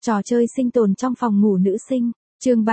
Trò chơi sinh tồn trong phòng ngủ nữ sinh, chương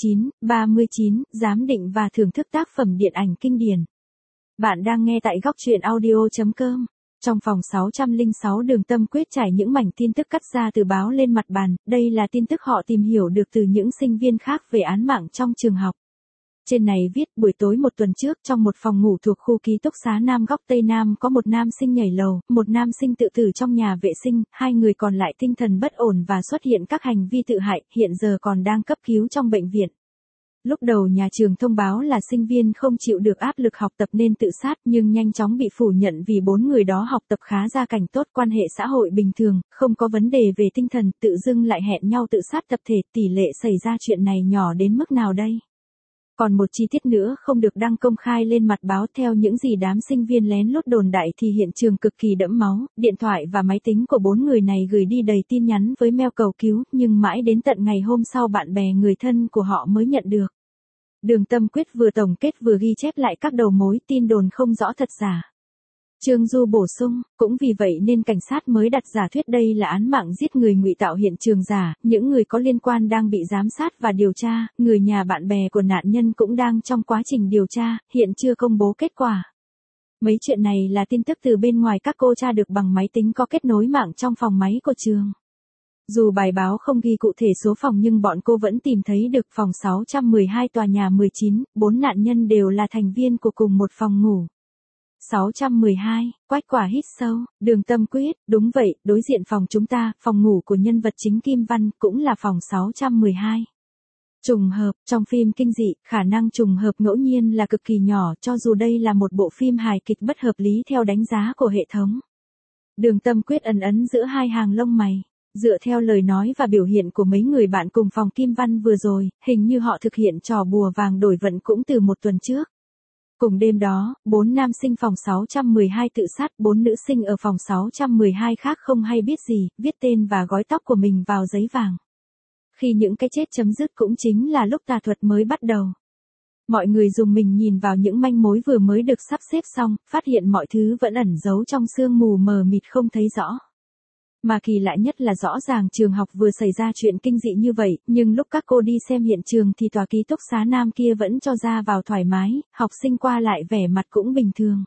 39, giám định và thưởng thức tác phẩm điện ảnh kinh điển. Bạn đang nghe tại góc truyện audio.com. Trong phòng 606 Đường Tâm Quyết trải những mảnh tin tức cắt ra từ báo lên mặt bàn, đây là tin tức họ tìm hiểu được từ những sinh viên khác về án mạng trong trường học. Trên này viết buổi tối một tuần trước trong một phòng ngủ thuộc khu ký túc xá Nam góc Tây Nam có một nam sinh nhảy lầu, một nam sinh tự tử trong nhà vệ sinh, hai người còn lại tinh thần bất ổn và xuất hiện các hành vi tự hại, hiện giờ còn đang cấp cứu trong bệnh viện. Lúc đầu nhà trường thông báo là sinh viên không chịu được áp lực học tập nên tự sát nhưng nhanh chóng bị phủ nhận vì 4 người đó học tập khá gia cảnh tốt, quan hệ xã hội bình thường, không có vấn đề về tinh thần, tự dưng lại hẹn nhau tự sát tập thể, tỷ lệ xảy ra chuyện này nhỏ đến mức nào đây? Còn một chi tiết nữa không được đăng công khai lên mặt báo, theo những gì đám sinh viên lén lút đồn đại thì hiện trường cực kỳ đẫm máu, điện thoại và máy tính của 4 người này gửi đi đầy tin nhắn với mail cầu cứu, nhưng mãi đến tận ngày hôm sau bạn bè người thân của họ mới nhận được. Đường Tâm Quyết vừa tổng kết vừa ghi chép lại các đầu mối tin đồn không rõ thật giả. Trương Du bổ sung, cũng vì vậy nên cảnh sát mới đặt giả thuyết đây là án mạng giết người ngụy tạo hiện trường giả, những người có liên quan đang bị giám sát và điều tra, người nhà bạn bè của nạn nhân cũng đang trong quá trình điều tra, hiện chưa công bố kết quả. Mấy chuyện này là tin tức từ bên ngoài các cô tra được bằng máy tính có kết nối mạng trong phòng máy của trường. Dù bài báo không ghi cụ thể số phòng nhưng bọn cô vẫn tìm thấy được phòng 612 tòa nhà 19, 4 nạn nhân đều là thành viên của cùng một phòng ngủ. 612, Quách Quả hít sâu, Đường Tâm Quyết, đúng vậy, đối diện phòng chúng ta, phòng ngủ của nhân vật chính Kim Văn, cũng là phòng 612. Trùng hợp, trong phim kinh dị, khả năng trùng hợp ngẫu nhiên là cực kỳ nhỏ cho dù đây là một bộ phim hài kịch bất hợp lý theo đánh giá của hệ thống. Đường Tâm Quyết ấn giữa hai hàng lông mày. Dựa theo lời nói và biểu hiện của mấy người bạn cùng phòng Kim Văn vừa rồi, hình như họ thực hiện trò bùa vàng đổi vận cũng từ một tuần trước. Cùng đêm đó, 4 nam sinh phòng 612 tự sát, 4 nữ sinh ở phòng 612 khác không hay biết gì, viết tên và gói tóc của mình vào giấy vàng. Khi những cái chết chấm dứt cũng chính là lúc tà thuật mới bắt đầu. Mọi người dùng mình nhìn vào những manh mối vừa mới được sắp xếp xong, phát hiện mọi thứ vẫn ẩn giấu trong sương mù mờ mịt không thấy rõ. Mà kỳ lạ nhất là rõ ràng trường học vừa xảy ra chuyện kinh dị như vậy, nhưng lúc các cô đi xem hiện trường thì tòa ký túc xá Nam kia vẫn cho ra vào thoải mái, học sinh qua lại vẻ mặt cũng bình thường.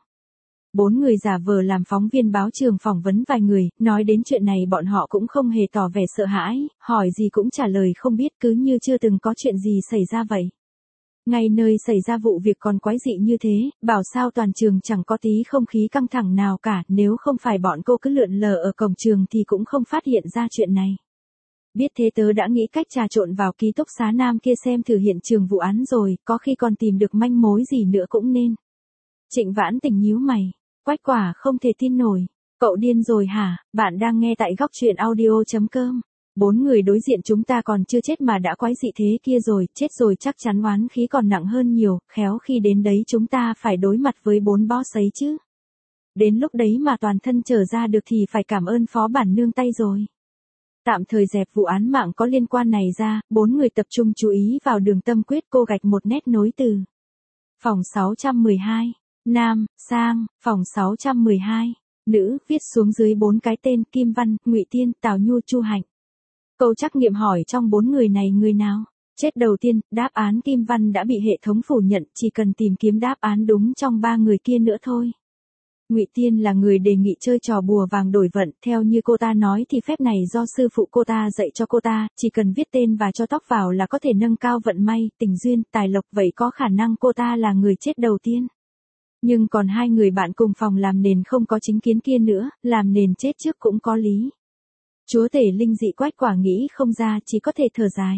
4 người giả vờ làm phóng viên báo trường phỏng vấn vài người, nói đến chuyện này bọn họ cũng không hề tỏ vẻ sợ hãi, hỏi gì cũng trả lời không biết cứ như chưa từng có chuyện gì xảy ra vậy. Ngay nơi xảy ra vụ việc còn quái dị như thế, bảo sao toàn trường chẳng có tí không khí căng thẳng nào cả, nếu không phải bọn cô cứ lượn lờ ở cổng trường thì cũng không phát hiện ra chuyện này. Biết thế tớ đã nghĩ cách trà trộn vào ký túc xá Nam kia xem thử hiện trường vụ án rồi, có khi còn tìm được manh mối gì nữa cũng nên. Trịnh Vãn Tình nhíu mày, Quách Quả không thể tin nổi, cậu điên rồi hả? Bạn đang nghe tại góc truyện audio.com. 4 người đối diện chúng ta còn chưa chết mà đã quái dị thế kia rồi, chết rồi chắc chắn oán khí còn nặng hơn nhiều, khéo khi đến đấy chúng ta phải đối mặt với 4 boss ấy chứ. Đến lúc đấy mà toàn thân trở ra được thì phải cảm ơn phó bản nương tay rồi. Tạm thời dẹp vụ án mạng có liên quan này ra, 4 người tập trung chú ý vào Đường Tâm Quyết, cô gạch một nét nối từ. Phòng 612, nam, sang, phòng 612, nữ, viết xuống dưới 4 cái tên Kim Văn, Ngụy Tiên, Tào Nhu, Chu Hạnh. Câu trắc nghiệm hỏi trong 4 người này người nào chết đầu tiên, đáp án Kim Văn đã bị hệ thống phủ nhận, chỉ cần tìm kiếm đáp án đúng trong 3 người kia nữa thôi. Ngụy Tiên là người đề nghị chơi trò bùa vàng đổi vận, theo như cô ta nói thì phép này do sư phụ cô ta dạy cho cô ta, chỉ cần viết tên và cho tóc vào là có thể nâng cao vận may, tình duyên, tài lộc, vậy có khả năng cô ta là người chết đầu tiên. Nhưng còn 2 người bạn cùng phòng làm nền không có chính kiến kia nữa, làm nền chết trước cũng có lý. Chúa tể linh dị Quách Quả nghĩ không ra, chỉ có thể thở dài.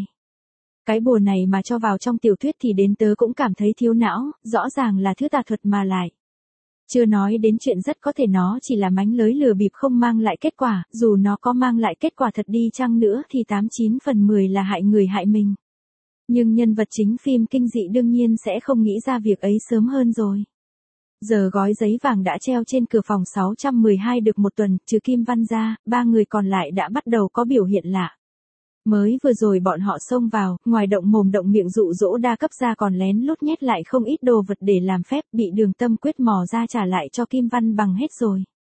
Cái bùa này mà cho vào trong tiểu thuyết thì đến tớ cũng cảm thấy thiếu não, rõ ràng là thứ tà thuật mà lại. Chưa nói đến chuyện rất có thể nó chỉ là mánh lới lừa bịp không mang lại kết quả, dù nó có mang lại kết quả thật đi chăng nữa thì 89 phần 10 là hại người hại mình. Nhưng nhân vật chính phim kinh dị đương nhiên sẽ không nghĩ ra việc ấy sớm hơn rồi. Giờ gói giấy vàng đã treo trên cửa phòng 612 được một tuần, trừ Kim Văn ra, 3 người còn lại đã bắt đầu có biểu hiện lạ. Mới vừa rồi bọn họ xông vào, ngoài động mồm động miệng dụ dỗ đa cấp ra còn lén lút nhét lại không ít đồ vật để làm phép, bị Đường Tâm Quyết mò ra trả lại cho Kim Văn bằng hết rồi.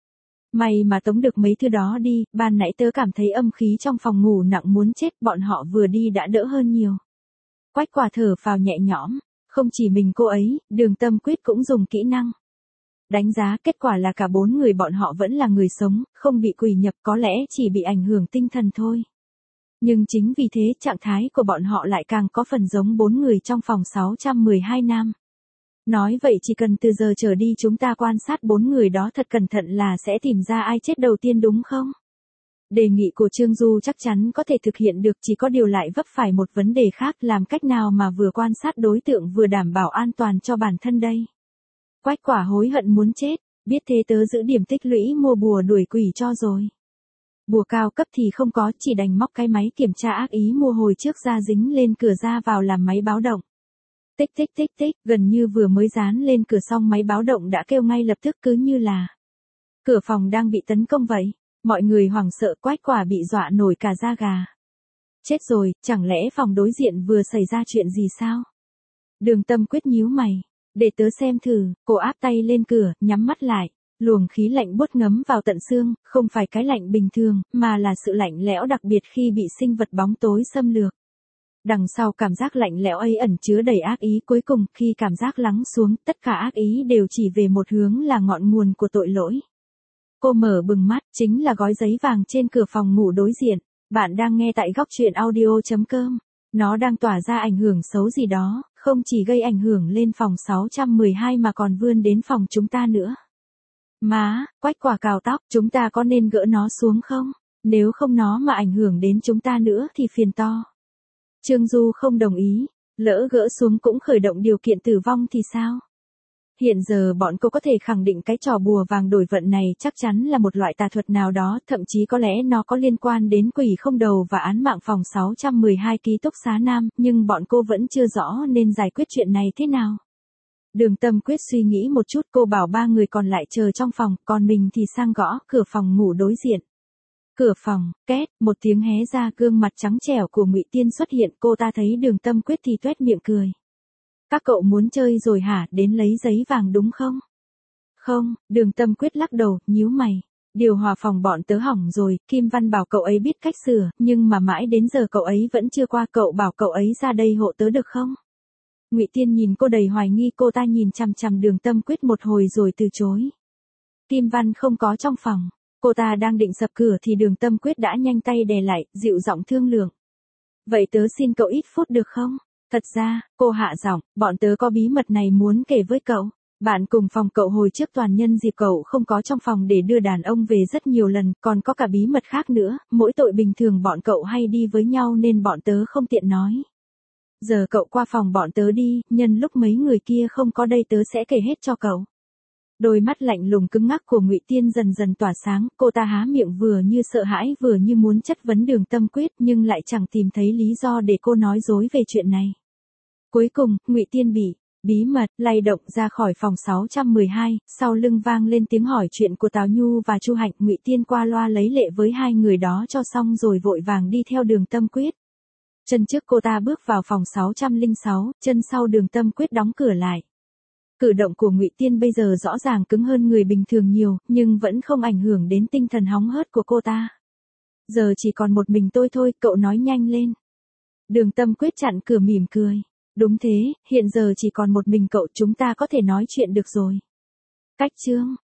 May mà tống được mấy thứ đó đi, ban nãy tớ cảm thấy âm khí trong phòng ngủ nặng muốn chết, bọn họ vừa đi đã đỡ hơn nhiều. Quách Quả thở phào nhẹ nhõm, không chỉ mình cô ấy, Đường Tâm Quyết cũng dùng kỹ năng đánh giá, kết quả là cả 4 người bọn họ vẫn là người sống, không bị quỷ nhập, có lẽ chỉ bị ảnh hưởng tinh thần thôi. Nhưng chính vì thế trạng thái của bọn họ lại càng có phần giống 4 người trong phòng 612 nam. Nói vậy chỉ cần từ giờ trở đi chúng ta quan sát 4 người đó thật cẩn thận là sẽ tìm ra ai chết đầu tiên đúng không? Đề nghị của Trương Du chắc chắn có thể thực hiện được, chỉ có điều lại vấp phải một vấn đề khác, làm cách nào mà vừa quan sát đối tượng vừa đảm bảo an toàn cho bản thân đây. Quách Quả hối hận muốn chết, biết thế tớ giữ điểm tích lũy mua bùa đuổi quỷ cho rồi. Bùa cao cấp thì không có, chỉ đành móc cái máy kiểm tra ác ý mua hồi trước ra dính lên cửa ra vào làm máy báo động. Tích tích tích tích, gần như vừa mới dán lên cửa xong máy báo động đã kêu ngay lập tức, cứ như là cửa phòng đang bị tấn công vậy. Mọi người hoảng sợ, Quách Quả bị dọa nổi cả da gà. Chết rồi, chẳng lẽ phòng đối diện vừa xảy ra chuyện gì sao? Đường Tâm Quyết nhíu mày. Để tớ xem thử, cô áp tay lên cửa, nhắm mắt lại. Luồng khí lạnh buốt ngấm vào tận xương, không phải cái lạnh bình thường, mà là sự lạnh lẽo đặc biệt khi bị sinh vật bóng tối xâm lược. Đằng sau cảm giác lạnh lẽo ấy ẩn chứa đầy ác ý, cuối cùng khi cảm giác lắng xuống, tất cả ác ý đều chỉ về một hướng là ngọn nguồn của tội lỗi. Cô mở bừng mắt, chính là gói giấy vàng trên cửa phòng ngủ đối diện. Bạn đang nghe tại góc truyện audio.com. Nó đang tỏa ra ảnh hưởng xấu gì đó, không chỉ gây ảnh hưởng lên phòng 612 mà còn vươn đến phòng chúng ta nữa. Má, Quách Quả cào tóc, chúng ta có nên gỡ nó xuống không? Nếu không nó mà ảnh hưởng đến chúng ta nữa thì phiền to. Trương Du không đồng ý, lỡ gỡ xuống cũng khởi động điều kiện tử vong thì sao? Hiện giờ bọn cô có thể khẳng định cái trò bùa vàng đổi vận này chắc chắn là một loại tà thuật nào đó, thậm chí có lẽ nó có liên quan đến quỷ không đầu và án mạng phòng 612 ký túc xá nam, nhưng bọn cô vẫn chưa rõ nên giải quyết chuyện này thế nào. Đường Tâm Quyết suy nghĩ một chút, cô bảo 3 người còn lại chờ trong phòng, còn mình thì sang gõ cửa phòng ngủ đối diện. Cửa phòng, két, một tiếng hé ra, gương mặt trắng trẻo của Ngụy Tiên xuất hiện, cô ta thấy Đường Tâm Quyết thì tuét miệng cười. Các cậu muốn chơi rồi hả, đến lấy giấy vàng đúng không? Không, Đường Tâm Quyết lắc đầu, nhíu mày. Điều hòa phòng bọn tớ hỏng rồi, Kim Văn bảo cậu ấy biết cách sửa, nhưng mà mãi đến giờ cậu ấy vẫn chưa qua, cậu bảo cậu ấy ra đây hộ tớ được không? Ngụy Tiên nhìn cô đầy hoài nghi, cô ta nhìn chằm chằm Đường Tâm Quyết một hồi rồi từ chối. Kim Văn không có trong phòng, cô ta đang định sập cửa thì Đường Tâm Quyết đã nhanh tay đè lại, dịu giọng thương lượng. Vậy tớ xin cậu ít phút được không? Thật ra, cô hạ giọng, bọn tớ có bí mật này muốn kể với cậu. Bạn cùng phòng cậu hồi trước toàn nhân dịp cậu không có trong phòng để đưa đàn ông về rất nhiều lần, còn có cả bí mật khác nữa, mỗi tội bình thường bọn cậu hay đi với nhau nên bọn tớ không tiện nói. Giờ cậu qua phòng bọn tớ đi, nhân lúc mấy người kia không có đây tớ sẽ kể hết cho cậu. Đôi mắt lạnh lùng cứng ngắc của Ngụy Tiên dần dần tỏa sáng, cô ta há miệng vừa như sợ hãi vừa như muốn chất vấn Đường Tâm Quyết nhưng lại chẳng tìm thấy lý do để cô nói dối về chuyện này. Cuối cùng, Ngụy Tiên bị bí mật lay động ra khỏi phòng 612, sau lưng vang lên tiếng hỏi chuyện của Tào Nhu và Chu Hạnh. Ngụy Tiên qua loa lấy lệ với hai người đó cho xong rồi vội vàng đi theo Đường Tâm Quyết. Chân trước cô ta bước vào phòng 606, chân sau Đường Tâm Quyết đóng cửa lại. Cử động của Ngụy Tiên bây giờ rõ ràng cứng hơn người bình thường nhiều, nhưng vẫn không ảnh hưởng đến tinh thần hóng hớt của cô ta. Giờ chỉ còn một mình tôi thôi, cậu nói nhanh lên. Đường Tâm Quyết chặn cửa mỉm cười. Đúng thế, hiện giờ chỉ còn một mình cậu, chúng ta có thể nói chuyện được rồi. Cách chương